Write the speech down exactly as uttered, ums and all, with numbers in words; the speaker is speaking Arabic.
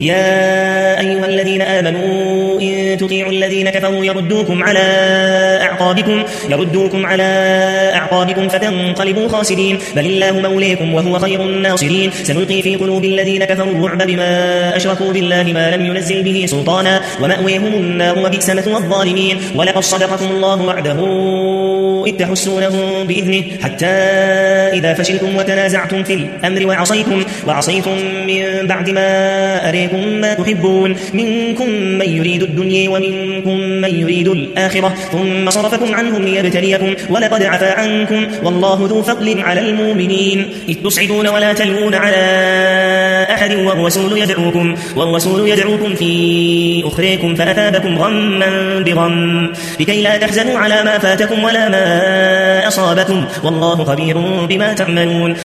يا أيها الذين آمنوا إن تطيعوا الذين كفروا يردوكم على أعقابكم يردوكم على أعقابكم فتنقلبوا خاسرين بل الله موليكم وهو خير الناصرين سنلقي في قلوب الذين كفروا الرعب بما أشركوا بالله ما لم ينزل به سلطانا ومأويهم النار وبئس مثوى الظالمين ولقد صدقكم الله وعده إذ تحسونهم بإذنه حتى إذا فشلتم وتنازعتم في الأمر وعصيتم, وعصيتم من بعد ما أريكم ما تحبون منكم من يريد الدنيا ومنكم من يريد الآخرة ثم صرفكم عنهم ليبتليكم ولقد عفا عنكم والله ذو فضل على المؤمنين إذ تصعدون ولا تلوون على أحد والرسول يدعوكم, والرسول يدعوكم في أخريكم فأثابكم غما بغم لكي لا تحزنوا على ما فاتكم ولا ما أصابكم والله خبير بما تعملون